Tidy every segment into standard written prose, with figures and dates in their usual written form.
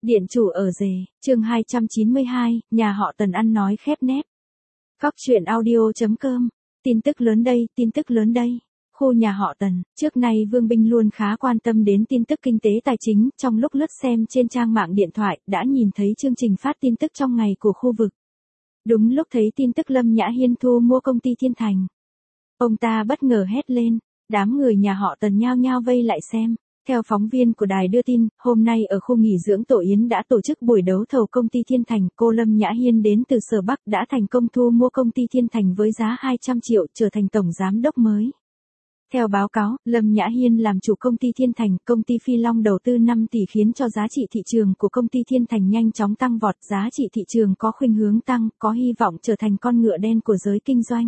Điện chủ ở rể, chương 292, nhà họ Tần ăn nói khép nép. Góc truyện audio.com, tin tức lớn đây, tin tức lớn đây. Khu nhà họ Tần, trước nay Vương Binh luôn khá quan tâm đến tin tức kinh tế tài chính, trong lúc lướt xem trên trang mạng điện thoại, đã nhìn thấy chương trình phát tin tức trong ngày của khu vực. Đúng lúc thấy tin tức Lâm Nhã Hiên thu mua công ty Thiên Thành. Ông ta bất ngờ hét lên, đám người nhà họ Tần nhao nhao vây lại xem. Theo phóng viên của đài đưa tin, hôm nay ở khu nghỉ dưỡng Tổ Yến đã tổ chức buổi đấu thầu công ty Thiên Thành. Cô Lâm Nhã Hiên đến từ Sở Bắc đã thành công thu mua công ty Thiên Thành với giá 200 triệu trở thành tổng giám đốc mới. Theo báo cáo, Lâm Nhã Hiên làm chủ công ty Thiên Thành, công ty Phi Long đầu tư 5 tỷ khiến cho giá trị thị trường của công ty Thiên Thành nhanh chóng tăng vọt, giá trị thị trường có khuynh hướng tăng, có hy vọng trở thành con ngựa đen của giới kinh doanh.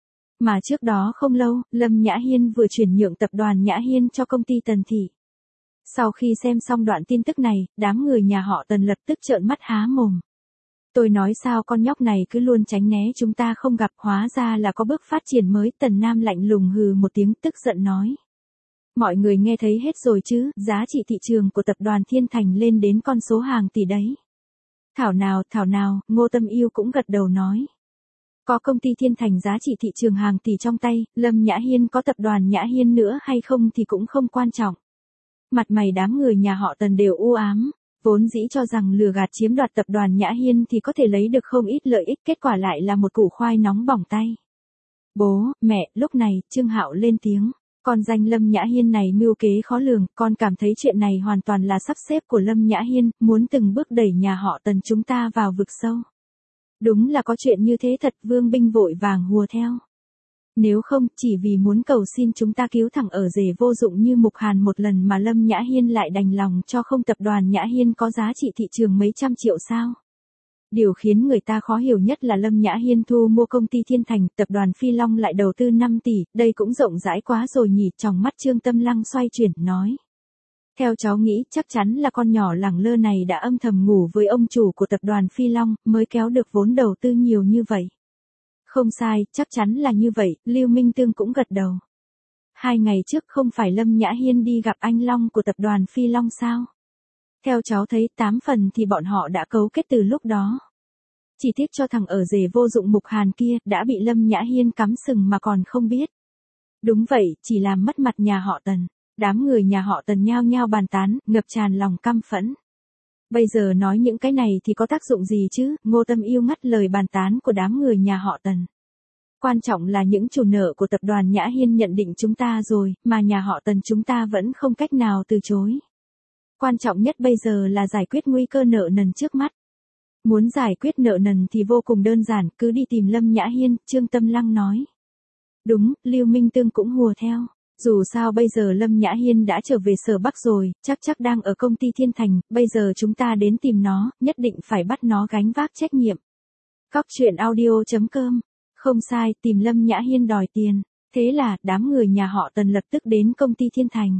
Mà trước đó không lâu, Lâm Nhã Hiên vừa chuyển nhượng tập đoàn Nhã Hiên cho công ty Tần Thị. Sau khi xem xong đoạn tin tức này, đám người nhà họ Tần lập tức trợn mắt há mồm. Tôi nói sao con nhóc này cứ luôn tránh né chúng ta không gặp, hóa ra là có bước phát triển mới. Tần Nam lạnh lùng hừ một tiếng tức giận nói. Mọi người nghe thấy hết rồi chứ, giá trị thị trường của tập đoàn Thiên Thành lên đến con số hàng tỷ đấy. Thảo nào, Ngô Tâm Yêu cũng gật đầu nói. Có công ty Thiên Thành giá trị thị trường hàng tỷ trong tay, Lâm Nhã Hiên có tập đoàn Nhã Hiên nữa hay không thì cũng không quan trọng. Mặt mày đám người nhà họ Tần đều u ám, vốn dĩ cho rằng lừa gạt chiếm đoạt tập đoàn Nhã Hiên thì có thể lấy được không ít lợi ích, kết quả lại là một củ khoai nóng bỏng tay. Bố, mẹ, lúc này, Trương Hạo lên tiếng, con danh Lâm Nhã Hiên này mưu kế khó lường, con cảm thấy chuyện này hoàn toàn là sắp xếp của Lâm Nhã Hiên, muốn từng bước đẩy nhà họ Tần chúng ta vào vực sâu. Đúng là có chuyện như thế thật, Vương Binh vội vàng hùa theo. Nếu không, chỉ vì muốn cầu xin chúng ta cứu thằng ở rể vô dụng như Mục Hàn một lần mà Lâm Nhã Hiên lại đành lòng cho không, tập đoàn Nhã Hiên có giá trị thị trường mấy trăm triệu sao? Điều khiến người ta khó hiểu nhất là Lâm Nhã Hiên thu mua công ty Thiên Thành, tập đoàn Phi Long lại đầu tư 5 tỷ, đây cũng rộng rãi quá rồi nhỉ. Trong mắt Trương Tâm Lăng xoay chuyển, nói. Theo cháu nghĩ, chắc chắn là con nhỏ lẳng lơ này đã âm thầm ngủ với ông chủ của tập đoàn Phi Long, mới kéo được vốn đầu tư nhiều như vậy. Không sai, chắc chắn là như vậy, Lưu Minh Tương cũng gật đầu. 2 ngày trước không phải Lâm Nhã Hiên đi gặp anh Long của tập đoàn Phi Long sao? Theo cháu thấy 8 phần thì bọn họ đã cấu kết từ lúc đó. Chỉ tiếc cho thằng ở rể vô dụng Mục Hàn kia đã bị Lâm Nhã Hiên cắm sừng mà còn không biết. Đúng vậy, chỉ làm mất mặt nhà họ Tần. Đám người nhà họ Tần nhao nhao bàn tán, ngập tràn lòng căm phẫn. Bây giờ nói những cái này thì có tác dụng gì chứ? Ngô Tâm Yêu ngắt lời bàn tán của đám người nhà họ Tần. Quan trọng là những chủ nợ của tập đoàn Nhã Hiên nhận định chúng ta rồi, mà nhà họ Tần chúng ta vẫn không cách nào từ chối. Quan trọng nhất bây giờ là giải quyết nguy cơ nợ nần trước mắt. Muốn giải quyết nợ nần thì vô cùng đơn giản, cứ đi tìm Lâm Nhã Hiên, Trương Tâm Lăng nói. Đúng, Lưu Minh Tương cũng hùa theo. Dù sao bây giờ Lâm Nhã Hiên đã trở về Sở Bắc rồi, chắc đang ở công ty Thiên Thành, bây giờ chúng ta đến tìm nó, nhất định phải bắt nó gánh vác trách nhiệm. Góc truyện audio.com, không sai, tìm Lâm Nhã Hiên đòi tiền. Thế là, đám người nhà họ Tần lập tức đến công ty Thiên Thành.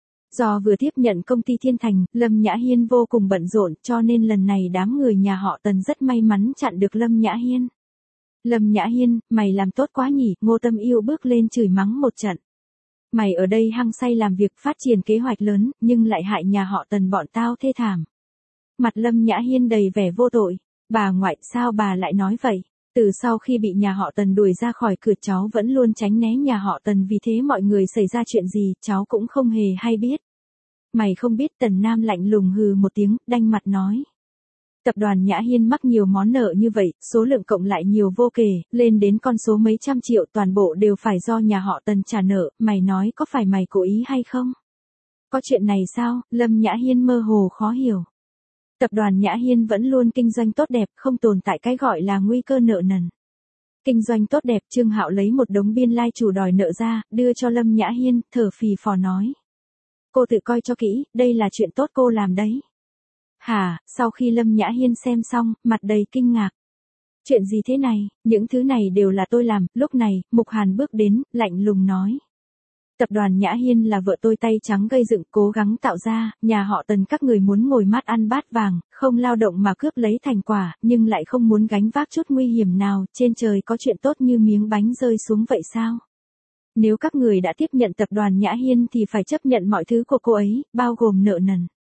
Do vừa tiếp nhận công ty Thiên Thành, Lâm Nhã Hiên vô cùng bận rộn, cho nên lần này đám người nhà họ Tần rất may mắn chặn được Lâm Nhã Hiên. Lâm Nhã Hiên, mày làm tốt quá nhỉ, Ngô Tâm Yêu bước lên chửi mắng một trận. Mày ở đây hăng say làm việc phát triển kế hoạch lớn, nhưng lại hại nhà họ Tần bọn tao thê thảm. Mặt Lâm Nhã Hiên đầy vẻ vô tội. Bà ngoại, sao bà lại nói vậy? Từ sau khi bị nhà họ Tần đuổi ra khỏi cửa cháu vẫn luôn tránh né nhà họ Tần, vì thế mọi người xảy ra chuyện gì cháu cũng không hề hay biết. Mày không biết, Tần Nam lạnh lùng hừ một tiếng, đanh mặt nói. Tập đoàn Nhã Hiên mắc nhiều món nợ như vậy, số lượng cộng lại nhiều vô kể, lên đến con số mấy trăm triệu, toàn bộ đều phải do nhà họ Tần trả nợ, mày nói có phải mày cố ý hay không? Có chuyện này sao? Lâm Nhã Hiên mơ hồ khó hiểu. Tập đoàn Nhã Hiên vẫn luôn kinh doanh tốt đẹp, không tồn tại cái gọi là nguy cơ nợ nần. Kinh doanh tốt đẹp, Trương Hạo lấy một đống biên lai chủ đòi nợ ra, đưa cho Lâm Nhã Hiên, thở phì phò nói. Cô tự coi cho kỹ, đây là chuyện tốt cô làm đấy. Hả, sau khi Lâm Nhã Hiên xem xong, mặt đầy kinh ngạc. Chuyện gì thế này, những thứ này đều là tôi làm. Lúc này, Mục Hàn bước đến, lạnh lùng nói. Tập đoàn Nhã Hiên là vợ tôi tay trắng gây dựng, cố gắng tạo ra, nhà họ Tần các người muốn ngồi mát ăn bát vàng, không lao động mà cướp lấy thành quả, nhưng lại không muốn gánh vác chút nguy hiểm nào, trên trời có chuyện tốt như miếng bánh rơi xuống vậy sao? Nếu các người đã tiếp nhận tập đoàn Nhã Hiên thì phải chấp nhận mọi thứ của cô ấy, bao gồm nợ nần.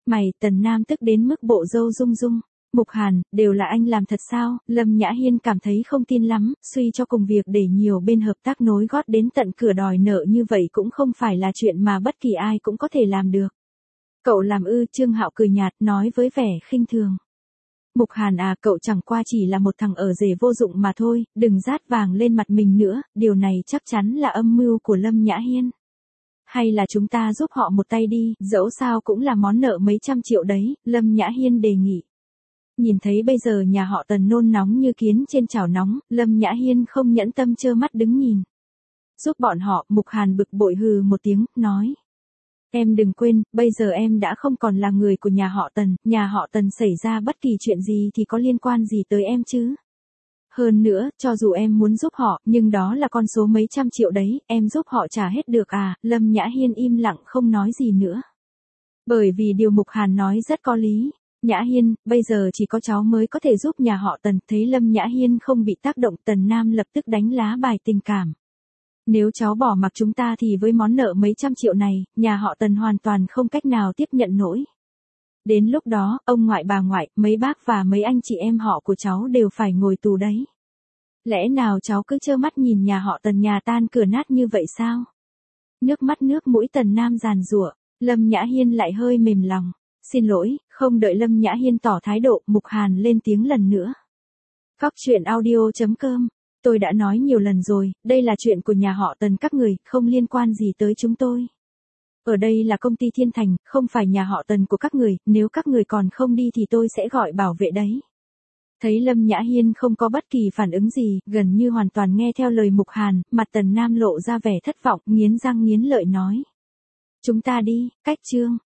Mày, Tần Nam tức đến mức bộ râu rung rung. Mục Hàn, đều là anh làm thật sao? Lâm Nhã Hiên cảm thấy không tin lắm, suy cho cùng việc để nhiều bên hợp tác nối gót đến tận cửa đòi nợ như vậy cũng không phải là chuyện mà bất kỳ ai cũng có thể làm được. Cậu làm ư? Trương Hạo cười nhạt nói với vẻ khinh thường. Mục Hàn à, cậu chẳng qua chỉ là một thằng ở rể vô dụng mà thôi, đừng rát vàng lên mặt mình nữa, điều này chắc chắn là âm mưu của Lâm Nhã Hiên. Hay là chúng ta giúp họ một tay đi, dẫu sao cũng là món nợ mấy trăm triệu đấy, Lâm Nhã Hiên đề nghị. Nhìn thấy bây giờ nhà họ Tần nôn nóng như kiến trên chảo nóng, Lâm Nhã Hiên không nhẫn tâm trơ mắt đứng nhìn. Giúp bọn họ, Mục Hàn bực bội hừ một tiếng, nói. Em đừng quên, bây giờ em đã không còn là người của nhà họ Tần xảy ra bất kỳ chuyện gì thì có liên quan gì tới em chứ. Hơn nữa, cho dù em muốn giúp họ, nhưng đó là con số mấy trăm triệu đấy, em giúp họ trả hết được à? Lâm Nhã Hiên im lặng không nói gì nữa. Bởi vì điều Mục Hàn nói rất có lý. Nhã Hiên, bây giờ chỉ có cháu mới có thể giúp nhà họ Tần. Thấy Lâm Nhã Hiên không bị tác động, Tần Nam lập tức đánh lá bài tình cảm. Nếu cháu bỏ mặc chúng ta thì với món nợ mấy trăm triệu này, nhà họ Tần hoàn toàn không cách nào tiếp nhận nổi. Đến lúc đó, ông ngoại bà ngoại, mấy bác và mấy anh chị em họ của cháu đều phải ngồi tù đấy. Lẽ nào cháu cứ trơ mắt nhìn nhà họ Tần nhà tan cửa nát như vậy sao? Nước mắt nước mũi Tần Nam giàn giụa, Lâm Nhã Hiên lại hơi mềm lòng. Xin lỗi, không đợi Lâm Nhã Hiên tỏ thái độ, Mục Hàn lên tiếng lần nữa. Cóc truyện audio.com. Tôi đã nói nhiều lần rồi, đây là chuyện của nhà họ Tần các người, không liên quan gì tới chúng tôi. Ở đây là công ty Thiên Thành, không phải nhà họ Tần của các người, nếu các người còn không đi thì tôi sẽ gọi bảo vệ đấy. Thấy Lâm Nhã Hiên không có bất kỳ phản ứng gì, gần như hoàn toàn nghe theo lời Mục Hàn, mặt Tần Nam lộ ra vẻ thất vọng, nghiến răng nghiến lợi nói. Chúng ta đi, cách chương.